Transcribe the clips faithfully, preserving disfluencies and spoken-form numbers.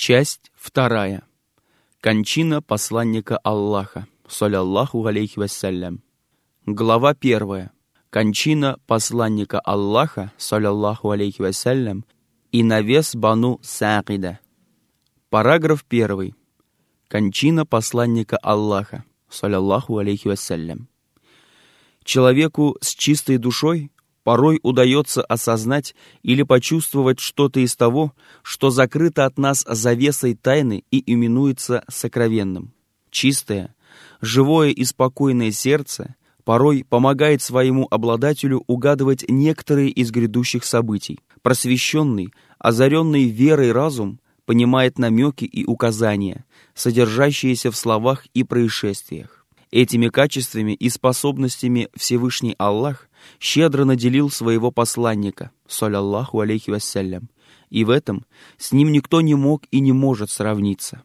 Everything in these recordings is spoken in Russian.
Часть вторая. Кончина посланника Аллаха, саллаллаху алейхи вассалям. Глава первая. Кончина посланника Аллаха, саллаллаху алейхи вассалям, и навес Бану Саакида. Параграф первый. Кончина посланника Аллаха, саллаллаху алейхи вассалям. Человеку с чистой душой порой удается осознать или почувствовать что-то из того, что закрыто от нас завесой тайны и именуется сокровенным. Чистое, живое и спокойное сердце порой помогает своему обладателю угадывать некоторые из грядущих событий. Просвещенный, озаренный верой разум понимает намеки и указания, содержащиеся в словах и происшествиях. Этими качествами и способностями Всевышний Аллах щедро наделил своего посланника, саллаллаху алейхи вассалям, и в этом с ним никто не мог и не может сравниться.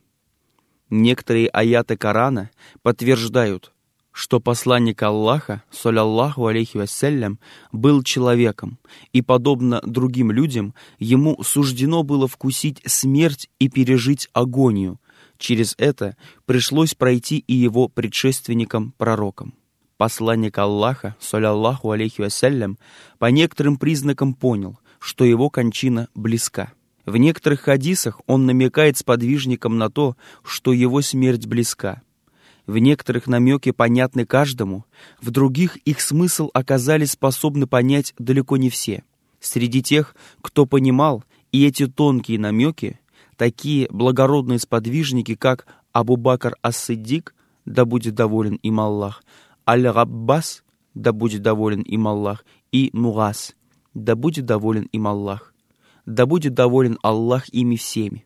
Некоторые аяты Корана подтверждают, что посланник Аллаха, саллаллаху алейхи вассалям, был человеком, и, подобно другим людям, ему суждено было вкусить смерть и пережить агонию. Через это пришлось пройти и его предшественникам-пророкам. Посланник Аллаха, саллаллаху алейхи вассалям, по некоторым признакам понял, что его кончина близка. В некоторых хадисах он намекает сподвижникам на то, что его смерть близка. В некоторых намеки понятны каждому, в других их смысл оказались способны понять далеко не все. Среди тех, кто понимал и эти тонкие намеки, такие благородные сподвижники, как Абу-Бакр ас-Сиддик, да будет доволен им Аллах, Аль-Габбас, да будет доволен им Аллах, и Мугас, да будет доволен им Аллах, да будет доволен Аллах ими всеми.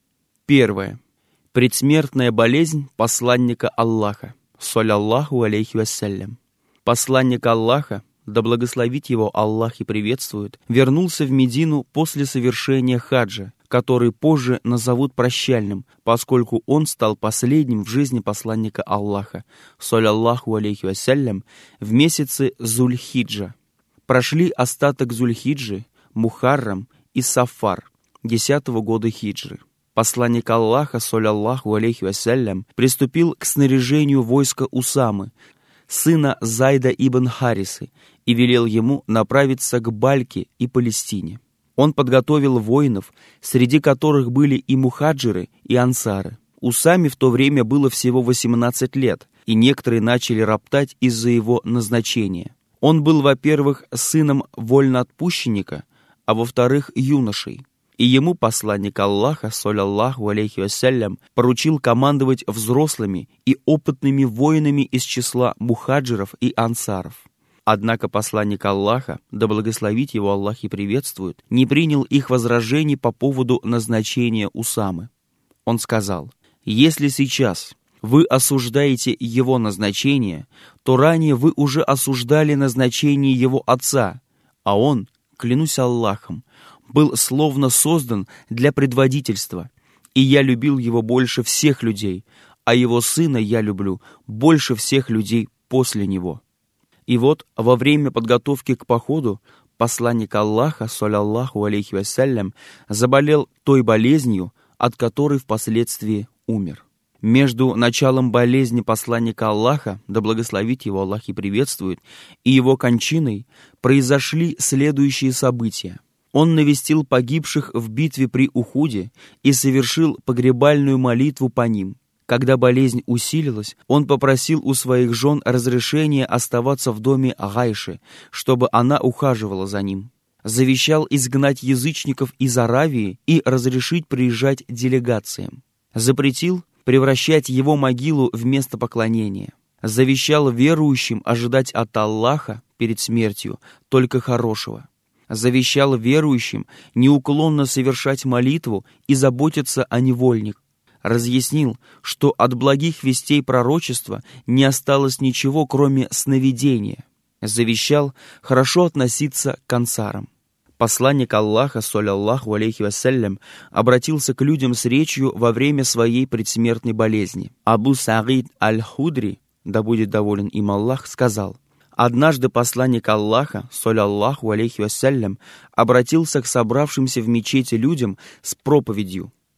Первое. Предсмертная болезнь посланника Аллаха, саллаллаху алейхи вассалям. Посланник Аллаха, да благословит его Аллах и приветствует, вернулся в Медину после совершения хаджа, который позже назовут прощальным, поскольку он стал последним в жизни посланника Аллаха, саллаллаху алейхи вассалям, в месяце Зуль-Хиджа. Прошли остаток Зуль-Хиджи, Мухаррам и Сафар, десятого года хиджры. Посланник Аллаха, саллаллаху алейхи вассалям, приступил к снаряжению войска Усамы, сына Зайда ибн Харисы, и велел ему направиться к Бальке и Палестине. Он подготовил воинов, среди которых были и мухаджиры, и ансары. Усаме в то время было всего восемнадцать лет, и некоторые начали роптать из-за его назначения. Он был, во-первых, сыном вольноотпущенника, а во-вторых, юношей. И ему посланник Аллаха, саллаллаху алейхи вассалям, поручил командовать взрослыми и опытными воинами из числа мухаджиров и ансаров. Однако посланник Аллаха, да благословит его Аллах и приветствует, не принял их возражений по поводу назначения Усамы. Он сказал: «Если сейчас вы осуждаете его назначение, то ранее вы уже осуждали назначение его отца, а он, клянусь Аллахом, был словно создан для предводительства, и я любил его больше всех людей, а его сына я люблю больше всех людей после него». И вот во время подготовки к походу посланник Аллаха, саллаллаху алейхи вассалям, заболел той болезнью, от которой впоследствии умер. Между началом болезни посланника Аллаха, да благословит его Аллах и приветствует, и его кончиной произошли следующие события. Он навестил погибших в битве при Ухуде и совершил погребальную молитву по ним. Когда болезнь усилилась, он попросил у своих жен разрешения оставаться в доме Гайши, чтобы она ухаживала за ним. Завещал изгнать язычников из Аравии и разрешить приезжать делегациям. Запретил превращать его могилу в место поклонения. Завещал верующим ожидать от Аллаха перед смертью только хорошего. Завещал верующим неуклонно совершать молитву и заботиться о невольниках. Разъяснил, что от благих вестей пророчества не осталось ничего, кроме сновидения. Завещал хорошо относиться к ансарам. Посланник Аллаха, саллаллаху алейхи вассалям, обратился к людям с речью во время своей предсмертной болезни. Абу Саид аль-Худри, да будет доволен им Аллах, сказал: Однажды посланник Аллаха, саллаллаху алейхи вассалям, обратился к собравшимся в мечети людям с проповедью.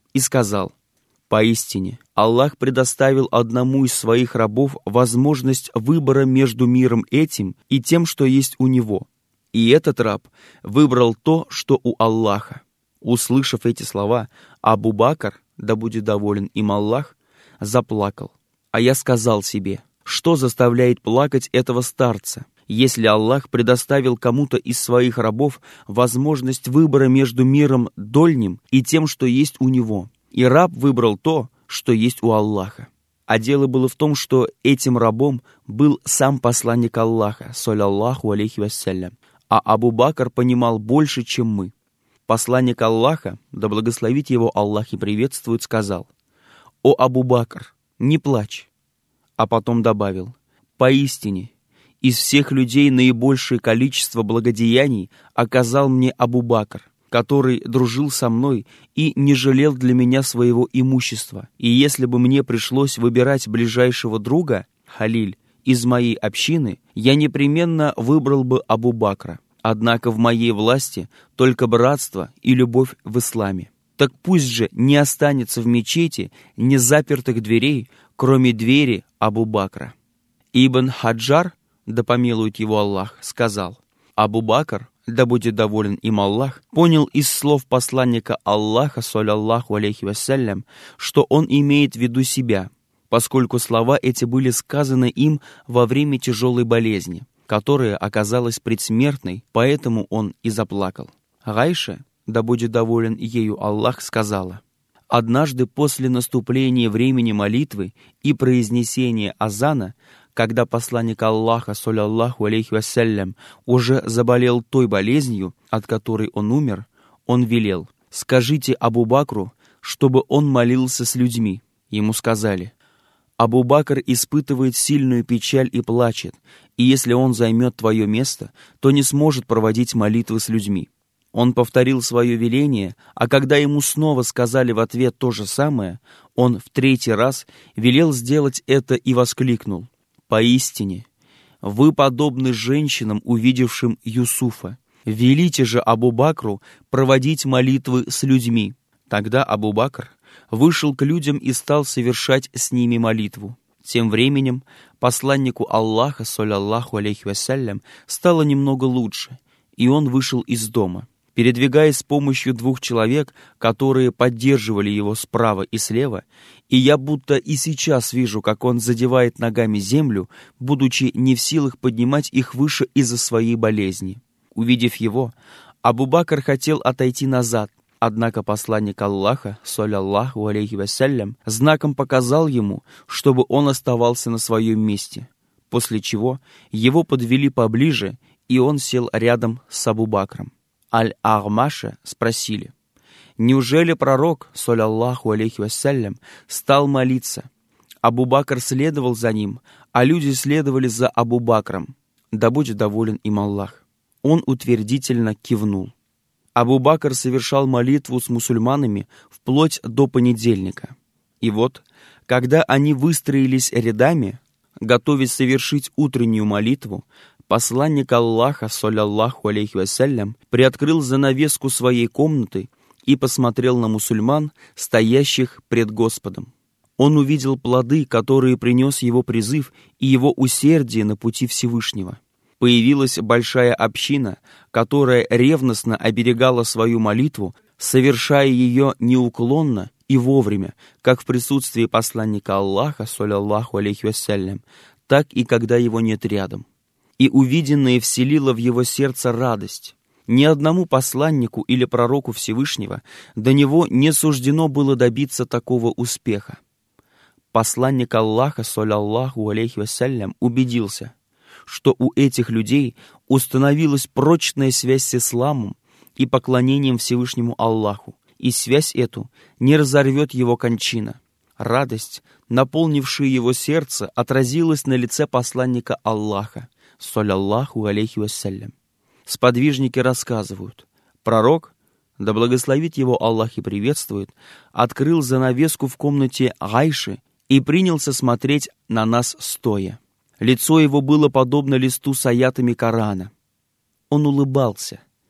и сказал: «Поистине, Аллах предоставил одному из своих рабов возможность выбора между миром этим и тем, что есть у него. И этот раб выбрал то, что у Аллаха». Услышав эти слова, Абу Бакр, да будет доволен им Аллах, заплакал. А я сказал себе: что заставляет плакать этого старца, если Аллах предоставил кому-то из своих рабов возможность выбора между миром дольним и тем, что есть у него, и раб выбрал то, что есть у Аллаха. А дело было в том, что этим рабом был сам посланник Аллаха, саллаллаху алейхи вассалям, а Абу Бакр понимал больше, чем мы. Посланник Аллаха, да благословит его Аллах и приветствует, сказал: «О Абу Бакр, не плачь». А потом добавил: «Поистине, из всех людей наибольшее количество благодеяний оказал мне Абу Бакр, который дружил со мной и не жалел для меня своего имущества. И если бы мне пришлось выбирать ближайшего друга, Халиль, из моей общины, я непременно выбрал бы Абу Бакра. Однако в моей власти только братство и любовь в исламе. Так пусть же не останется в мечети ни запертых дверей, кроме двери Абу Бакра». Ибн Хаджар, да помилует его Аллах, сказал: Абу Бакр, да будет доволен им Аллах, понял из слов посланника Аллаха, саллаллаху алейхи вассалям, что он имеет в виду себя, поскольку слова эти были сказаны им во время тяжелой болезни, которая оказалась предсмертной, поэтому он и заплакал. Гайша, да будет доволен ею Аллах, сказала: «Однажды после наступления времени молитвы и произнесения азана, когда посланник Аллаха, саллаллаху алейхи вассалям, уже заболел той болезнью, от которой он умер, он велел: скажите Абу Бакру, чтобы он молился с людьми». Ему сказали: «Абу Бакр испытывает сильную печаль и плачет, и если он займет твое место, то не сможет проводить молитвы с людьми». Он повторил свое веление, а когда ему снова сказали в ответ то же самое, он в третий раз велел сделать это и воскликнул: «Поистине, вы подобны женщинам, увидевшим Юсуфа. Велите же Абу Бакру проводить молитвы с людьми». Тогда Абу Бакр вышел к людям и стал совершать с ними молитву. Тем временем посланнику Аллаха, саллаллаху алейхи вассалям, стало немного лучше, и он вышел из дома. Передвигаясь с помощью двух человек, которые поддерживали его справа и слева, и я будто и сейчас вижу, как он задевает ногами землю, будучи не в силах поднимать их выше из-за своей болезни. Увидев его, Абу Бакр хотел отойти назад, однако посланник Аллаха, саллаллаху алейхи вассалям, знаком показал ему, чтобы он оставался на своем месте, после чего его подвели поближе, и он сел рядом с Абу Бакром. Аль-Агмаша спросили: «Неужели пророк, саллаллаху алейхи вассалям, стал молиться?» Абу Бакр следовал за ним, а люди следовали за Абу Бакром, да будет доволен им Аллах. Он утвердительно кивнул. Абу Бакр совершал молитву с мусульманами вплоть до понедельника. И вот, когда они выстроились рядами, готовясь совершить утреннюю молитву, посланник Аллаха, саллаллаху алейхи вассалям, приоткрыл занавеску своей комнаты и посмотрел на мусульман, стоящих пред Господом. Он увидел плоды, которые принес его призыв и его усердие на пути Всевышнего. Появилась большая община, которая ревностно оберегала свою молитву, совершая ее неуклонно и вовремя, как в присутствии посланника Аллаха, саллаллаху алейхи вассалям, так и когда его нет рядом. И увиденное вселило в его сердце радость. Ни одному посланнику или пророку Всевышнего до него не суждено было добиться такого успеха. Посланник Аллаха, саллаллаху алейхи вассалям, убедился, что у этих людей установилась прочная связь с исламом и поклонением Всевышнему Аллаху, и связь эту не разорвет его кончина. Радость, наполнившая его сердце, отразилась на лице посланника Аллаха, саллаллаху алейхи вассалям. Сподвижники рассказывают: пророк, да благословит его Аллах и приветствует, открыл занавеску в комнате Гайши и принялся смотреть на нас стоя. Лицо его было подобно листу с аятами Корана. Он улыбался.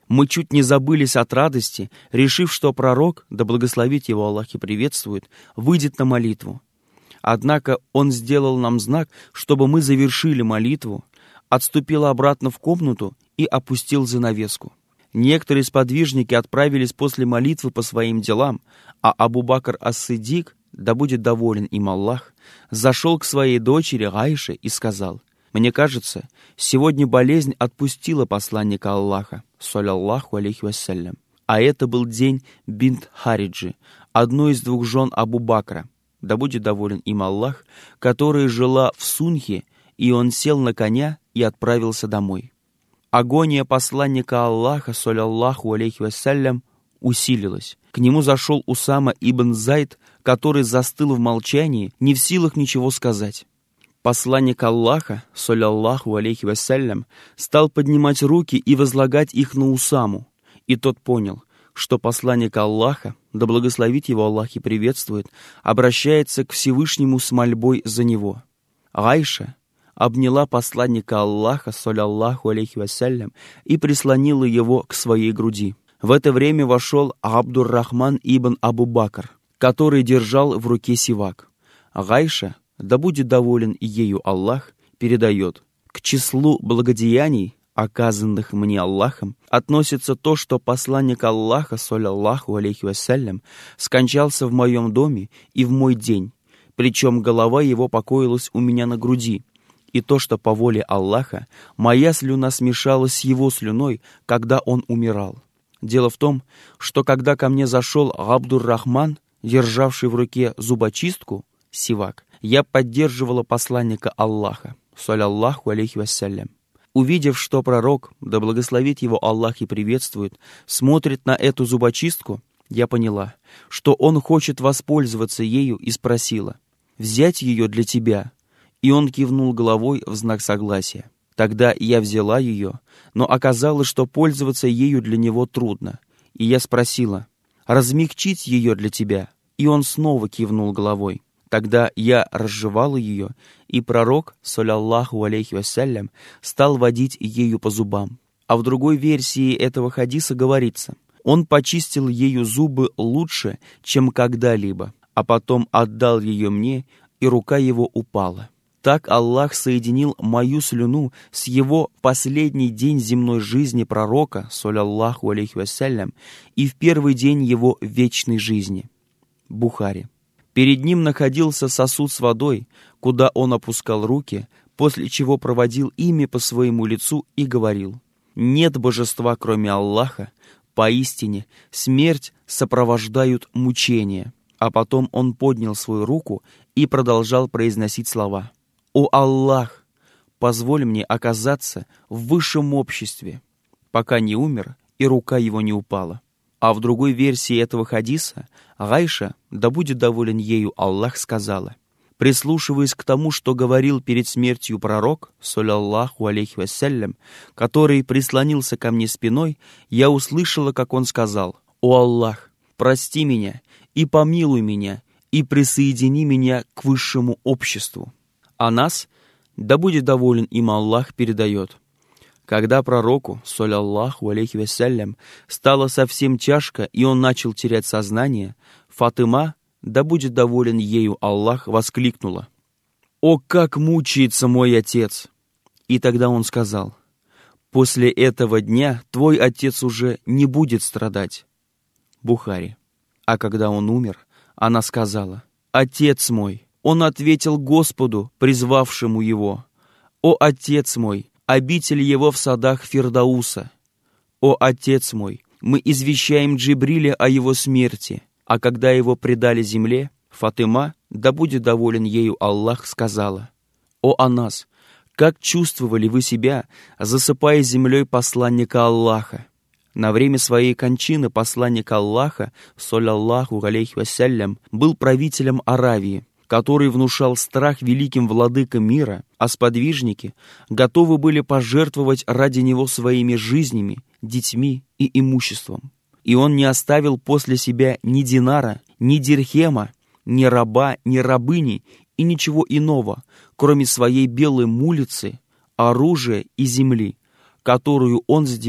Мы чуть не забылись от радости, решив, что пророк, да благословит его Аллах и приветствует, выйдет на молитву. Однако он сделал нам знак, чтобы мы завершили молитву, отступил обратно в комнату и опустил занавеску. Некоторые сподвижники отправились после молитвы по своим делам, а Абу-Бакр ас-Сиддик, да будет доволен им Аллах, зашел к своей дочери Гайше и сказал: «Мне кажется, сегодня болезнь отпустила посланника Аллаха, саллаллаху алейхи вассалям». А это был день бинт Хариджи, одной из двух жен Абу-Бакра, да будет доволен им Аллах, которая жила в Сунхе, и он сел на коня и отправился домой. Агония посланника Аллаха, саллаллаху алейхи вассалям, усилилась. К нему зашел Усама ибн Зайд, который застыл в молчании, не в силах ничего сказать. Посланник Аллаха, саллаллаху алейхи вассалям, стал поднимать руки и возлагать их на Усаму, и тот понял, что посланник Аллаха, да благословит его Аллах и приветствует, обращается к Всевышнему с мольбой за него. Айша обняла посланника Аллаха, саллаллаху алейхи вассалям, и прислонила его к своей груди. В это время вошел Абдур-Рахман ибн Абу-Бакр, который держал в руке сивак. Айша, да будет доволен ею Аллах, передает: «К числу благодеяний, оказанных мне Аллахом, относится то, что посланник Аллаха, саллаллаху алейхи вассалям, скончался в моем доме и в мой день, причем голова его покоилась у меня на груди, и то, что по воле Аллаха моя слюна смешалась с его слюной, когда он умирал. Дело в том, что когда ко мне зашел Абдур-Рахман, державший в руке зубочистку, сивак, я поддерживала посланника Аллаха, саллаллаху алейхи вассалям. Увидев, что пророк, да благословит его Аллах и приветствует, смотрит на эту зубочистку, я поняла, что он хочет воспользоваться ею, и спросила: «Взять ее для тебя?» И он кивнул головой в знак согласия. Тогда я взяла ее, но оказалось, что пользоваться ею для него трудно. И я спросила: «Размягчить ее для тебя?» И он снова кивнул головой. Тогда я разжевала ее, и пророк, саллаллаху алейхи вассалям, стал водить ею по зубам. А в другой версии этого хадиса говорится: он почистил ею зубы лучше, чем когда-либо, а потом отдал ее мне, и рука его упала. Так Аллах соединил мою слюну с его последний день земной жизни пророка, саллаллаху алейхи вассалям, и в первый день его вечной жизни. Бухари. Перед ним находился сосуд с водой, куда он опускал руки, после чего проводил ими по своему лицу и говорил: «Нет божества, кроме Аллаха, поистине смерть сопровождают мучения». А потом он поднял свою руку и продолжал произносить слова: «О Аллах, позволь мне оказаться в высшем обществе», пока не умер и рука его не упала. А в другой версии этого хадиса Гайша, да будет доволен ею Аллах, сказала: «Прислушиваясь к тому, что говорил перед смертью пророк, саллаллаху алейхи вассалям, который прислонился ко мне спиной, я услышала, как он сказал: „О Аллах, прости меня и помилуй меня, и присоедини меня к высшему обществу“». А нас, да будет доволен им Аллах, передает: когда пророку, саллаллаху алейхи вассалям, стало совсем тяжко, и он начал терять сознание, Фатыма, да будет доволен ею Аллах, воскликнула: «О, как мучается мой отец!» И тогда он сказал: «После этого дня твой отец уже не будет страдать». Бухари. А когда он умер, она сказала: «Отец мой!» Он ответил Господу, призвавшему его: «О, отец мой, обитель его в садах Фирдауса! О, отец мой, мы извещаем Джибриля о его смерти». А когда его предали земле, Фатыма, да будет доволен ею Аллах, сказала: «О Анас, как чувствовали вы себя, засыпая землей посланника Аллаха?» На время своей кончины посланник Аллаха, саллаллаху алейхи вассалям, был правителем Аравии, который внушал страх великим владыкам мира, а сподвижники готовы были пожертвовать ради него своими жизнями, детьми и имуществом. И он не оставил после себя ни динара, ни дирхема, ни раба, ни рабыни и ничего иного, кроме своей белой мулицы, оружия и земли, которую он сделал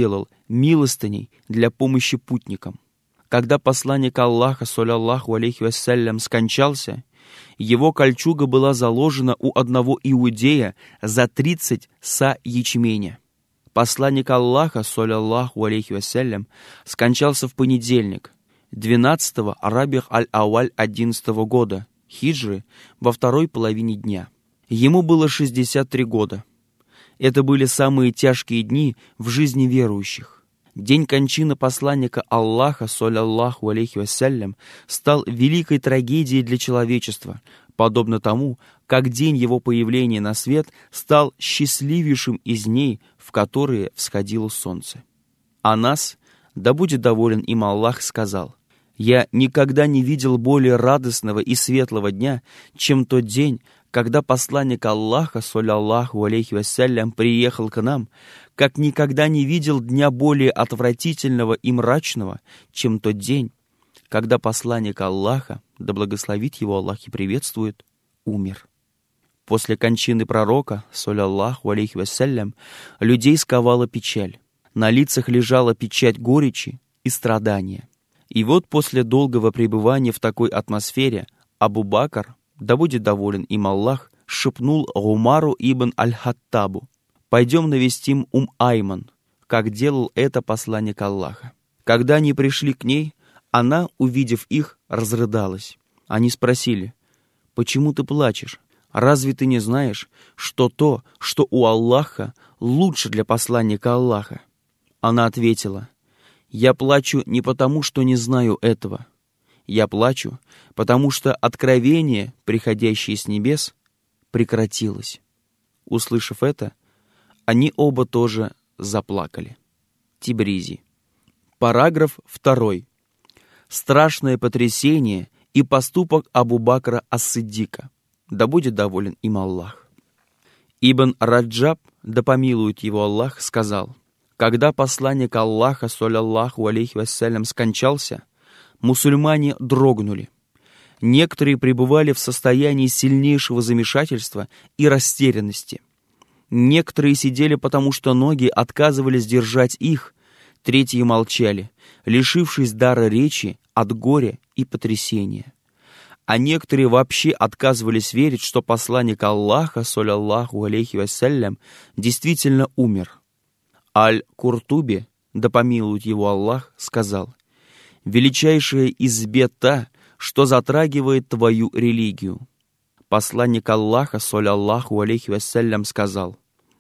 милостыней для помощи путникам. Когда посланник Аллаха, саллаллаху алейхи вассалям, скончался, его кольчуга была заложена у одного иудея за тридцать са ячменя. Посланник Аллаха, саллаллаху алейхи вассалям, скончался в понедельник, двенадцатого Рабих аль-Ауаль одиннадцатого года, хиджры, во второй половине дня. Ему было шестьдесят три года. Это были самые тяжкие дни в жизни верующих. День кончины посланника Аллаха, саллаллаху алейхи вассалям, стал великой трагедией для человечества, подобно тому, как день его появления на свет стал счастливейшим из дней, в которые всходило солнце. Анас, да будет доволен им Аллах, сказал: «Я никогда не видел более радостного и светлого дня, чем тот день, когда посланник Аллаха, саллаллаху алейхи вассалям, приехал к нам, как никогда не видел дня более отвратительного и мрачного, чем тот день, когда посланник Аллаха, да благословит его Аллах и приветствует, умер». После кончины пророка, саллаллаху алейхи вассалям, людей сковала печаль. На лицах лежала печать горечи и страдания. И вот после долгого пребывания в такой атмосфере Абу Бакр, да будет доволен им Аллах, шепнул Умару ибн аль-Хаттабу: «Пойдем навестим Ум-Айман», как делал это посланник Аллаха. Когда они пришли к ней, она, увидев их, разрыдалась. Они спросили: «Почему ты плачешь? Разве ты не знаешь, что то, что у Аллаха, лучше для посланника Аллаха?» Она ответила: «Я плачу не потому, что не знаю этого. Я плачу, потому что откровение, приходящее с небес, прекратилось». Услышав это, они оба тоже заплакали. Тибризи. Параграф второй. Страшное потрясение и поступок Абу Бакра ас-Сиддика. Да будет доволен им Аллах. Ибн Раджаб, да помилует его Аллах, сказал: когда посланник Аллаха, саллаллаху алейхи вассалям, скончался, мусульмане дрогнули. Некоторые пребывали в состоянии сильнейшего замешательства и растерянности. Некоторые сидели, потому что ноги отказывались держать их, третьи молчали, лишившись дара речи от горя и потрясения. А некоторые вообще отказывались верить, что посланник Аллаха, саллаллаху алейхи вассалям, действительно умер. Аль-Куртуби, да помилует его Аллах, сказал: «Величайшая из бед та, что затрагивает твою религию». Посланник Аллаха, саллаллаху алейхи вассалям, сказал: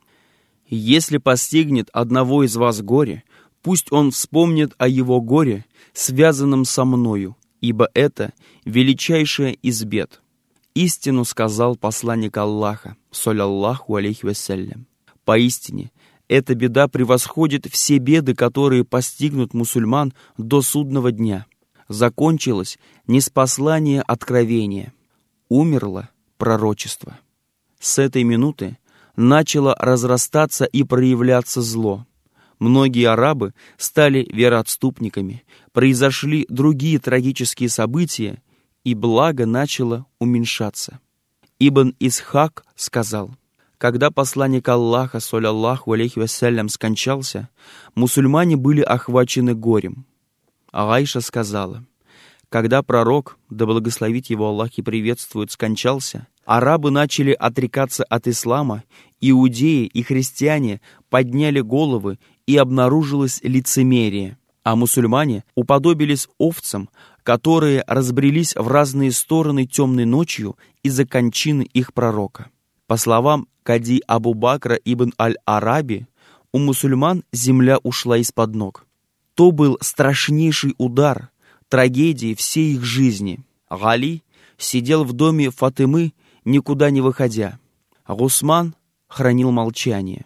«Если постигнет одного из вас горе, пусть он вспомнит о его горе, связанном со мною, ибо это величайшая из бед». Истину сказал посланник Аллаха, саллаллаху алейхи вассалям. Поистине, эта беда превосходит все беды, которые постигнут мусульман до судного дня. Закончилось ниспослание откровения. Умерло пророчество. С этой минуты начало разрастаться и проявляться зло. Многие арабы стали вероотступниками, произошли другие трагические события, и благо начало уменьшаться. Ибн Исхак сказал: когда посланник Аллаха, саллаллаху алейхи вассалям, скончался, мусульмане были охвачены горем. Айша сказала: когда пророк, да благословит его Аллах и приветствует, скончался, арабы начали отрекаться от ислама, иудеи и христиане подняли головы, и обнаружилось лицемерие, а мусульмане уподобились овцам, которые разбрелись в разные стороны темной ночью из-за кончины их пророка. По словам Кади Абу Бакра ибн аль-Араби, у мусульман земля ушла из-под ног. То был страшнейший удар, трагедии всей их жизни. Гали сидел в доме Фатымы, никуда не выходя. Гусман хранил молчание.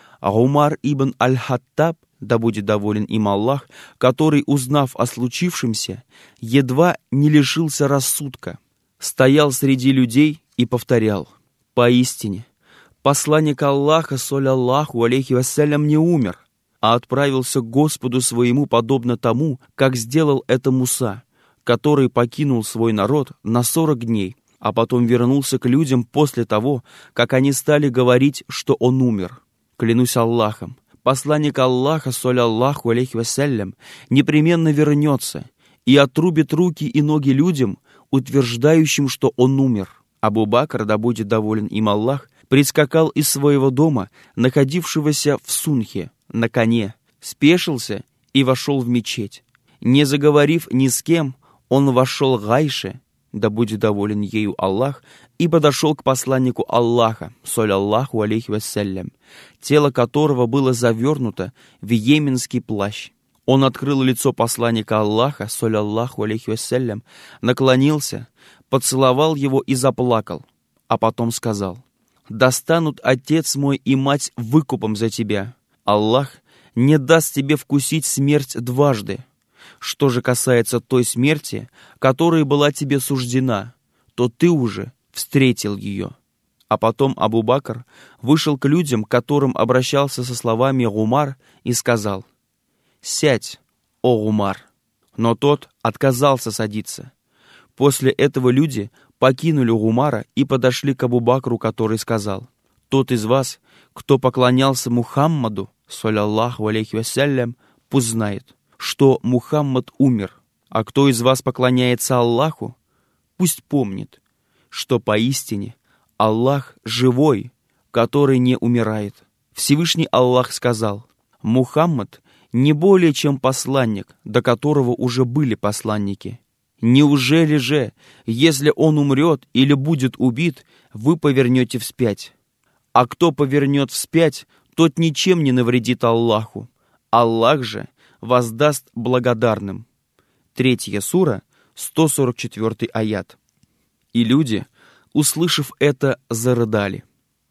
Умар ибн аль-Хаттаб, да будет доволен им Аллах, который, узнав о случившемся, едва не лишился рассудка, стоял среди людей и повторял: «Поистине, посланник Аллаха, саллаллаху алейхи вассалям, не умер, а отправился к Господу своему, подобно тому, как сделал это Муса, который покинул свой народ на сорок дней, а потом вернулся к людям после того, как они стали говорить, что он умер. Клянусь Аллахом, посланник Аллаха, саллаллаху алейхи вассалям, непременно вернется и отрубит руки и ноги людям, утверждающим, что он умер. Абу Бакр, да будет доволен им Аллах, прискакал из своего дома, находившегося в Сунхе, на коне, спешился и вошел в мечеть. Не заговорив ни с кем, он вошел к Гайше, да будет доволен ею Аллах, и подошел к посланнику Аллаха, саллаллаху алейхи вассалям, тело которого было завернуто в йеменский плащ. Он открыл лицо посланника Аллаха, саллаллаху алейхи вассалям, наклонился, поцеловал его и заплакал, а потом сказал: «Достанут отец мой и мать выкупом за тебя. Аллах не даст тебе вкусить смерть дважды. Что же касается той смерти, которая была тебе суждена, то ты уже встретил ее». А потом Абу Бакр вышел к людям, к которым обращался со словами Умар, и сказал: «Сядь, о Умар». Но тот отказался садиться. После этого люди покинули Умара и подошли к Абу Бакру, который сказал: «Тот из вас, кто поклонялся Мухаммаду, саллаллаху алейхи вассалям, пусть знает, что Мухаммад умер, а кто из вас поклоняется Аллаху, пусть помнит, что поистине Аллах живой, который не умирает». Всевышний Аллах сказал: «Мухаммад не более чем посланник, до которого уже были посланники. Неужели же, если он умрет или будет убит, вы повернете вспять? А кто повернет вспять, тот ничем не навредит Аллаху. Аллах же воздаст благодарным». Третья сура, сто сорок четвёртый аят. И люди, услышав это, зарыдали.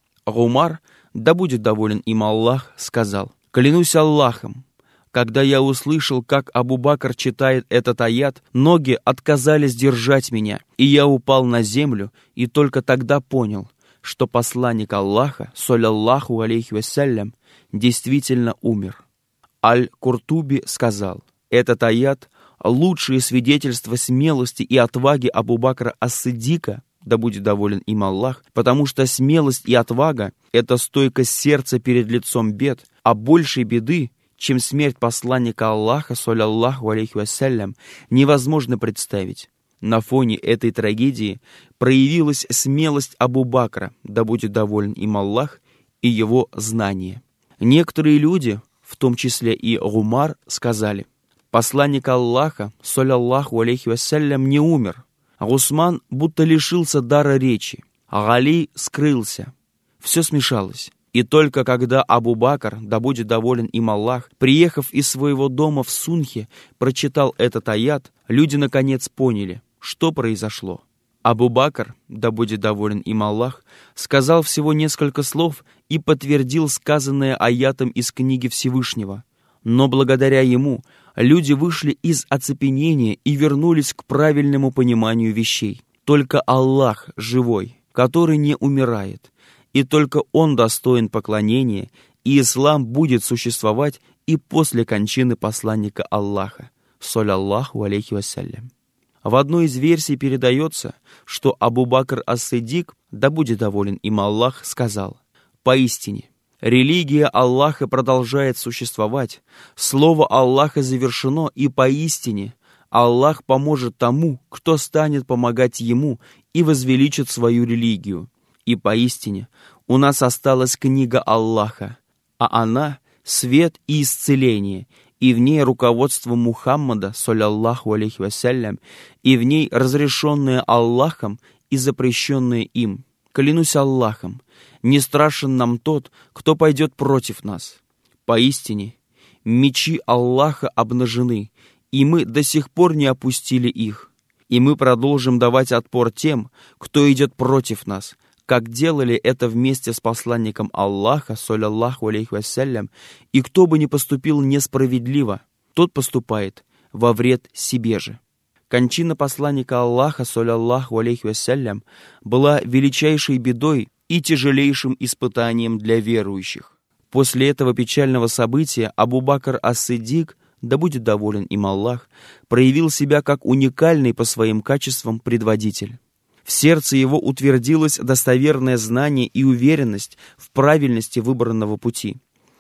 Умар, да будет доволен им Аллах, сказал: «Клянусь Аллахом, когда я услышал, как Абу Бакр читает этот аят, ноги отказались держать меня, и я упал на землю, и только тогда понял, что посланник Аллаха, саллаллаху алейхи вассалям, действительно умер». Аль-Куртуби сказал: этот аят — лучшие свидетельства смелости и отваги Абу Бакра ас-Сиддика, да будет доволен им Аллах, потому что смелость и отвага — это стойкость сердца перед лицом бед, а большей беды, чем смерть посланника Аллаха, саллаллаху алейхи вассалям, невозможно представить. На фоне этой трагедии проявилась смелость Абу Бакра, да будет доволен им Аллах, и его знание. Некоторые люди, в том числе и Умар, сказали: «Посланник Аллаха, саллаллаху алейхи вассалям, не умер. Усман будто лишился дара речи, а Али скрылся». Все смешалось. И только когда Абу Бакр, да будет доволен им Аллах, приехав из своего дома в Сунхе, прочитал этот аят, люди наконец поняли, что произошло. Абу Бакр, да будет доволен им Аллах, сказал всего несколько слов и подтвердил сказанное аятом из книги Всевышнего. Но благодаря ему люди вышли из оцепенения и вернулись к правильному пониманию вещей. Только Аллах живой, который не умирает, и только Он достоин поклонения, и ислам будет существовать и после кончины посланника Аллаха, саллаллаху алейхи вассалям. В одной из версий передается, что Абу Бакр ас-Сиддик, да будет доволен им Аллах, сказал: «Поистине, религия Аллаха продолжает существовать, слово Аллаха завершено, и поистине Аллах поможет тому, кто станет помогать Ему и возвеличит свою религию. И поистине у нас осталась книга Аллаха, а она — свет и исцеление, и в ней руководство Мухаммада, саллаллаху алейхи вассалям, и в ней разрешенное Аллахом и запрещенное им. Клянусь Аллахом, не страшен нам тот, кто пойдет против нас. Поистине, мечи Аллаха обнажены, и мы до сих пор не опустили их. И мы продолжим давать отпор тем, кто идет против нас, как делали это вместе с посланником Аллаха, саллаллаху алейхи вассалям, и кто бы ни поступил несправедливо, тот поступает во вред себе же». Кончина посланника Аллаха, саллаллаху алейхи вассалям, была величайшей бедой и тяжелейшим испытанием для верующих. После этого печального события Абу Бакр ас-Сиддик, да будет доволен им Аллах, проявил себя как уникальный по своим качествам предводитель. В сердце его утвердилось достоверное знание и уверенность в правильности выбранного пути.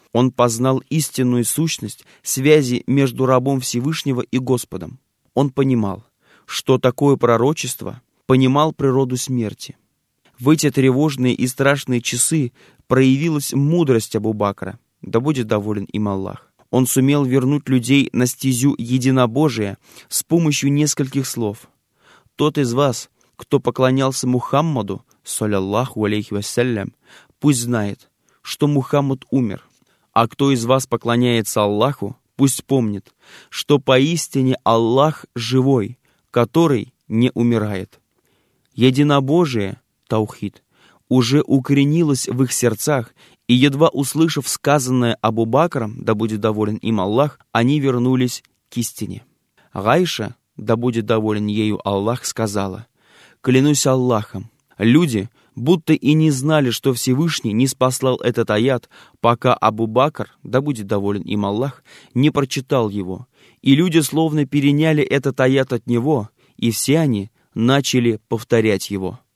Он познал истинную сущность связи между рабом Всевышнего и Господом. Он понимал, что такое пророчество, понимал природу смерти. В эти тревожные и страшные часы проявилась мудрость Абу-Бакра, да будет доволен им Аллах. Он сумел вернуть людей на стезю единобожия с помощью нескольких слов. Тот из вас, кто поклонялся Мухаммаду, саллаллаху алейхи вассалям, пусть знает, что Мухаммад умер. А кто из вас поклоняется Аллаху, пусть помнит, что поистине Аллах живой, который не умирает. Единобожие, таухид, уже укоренилось в их сердцах, и, едва услышав сказанное Абу-Бакром, да будет доволен им Аллах, они вернулись к истине. Гайша, да будет доволен ею Аллах, сказала: «Клянусь Аллахом, люди будто и не знали, что Всевышний не спаслал этот аят, пока Абу-Бакр, да будет доволен им Аллах, не прочитал его, и люди словно переняли этот аят от него, и все они начали повторять его».